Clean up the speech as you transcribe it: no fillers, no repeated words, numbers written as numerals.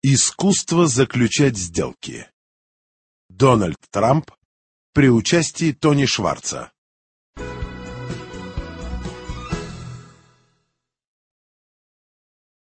Искусство заключать сделки. Дональд Трамп при участии Тони Шварца.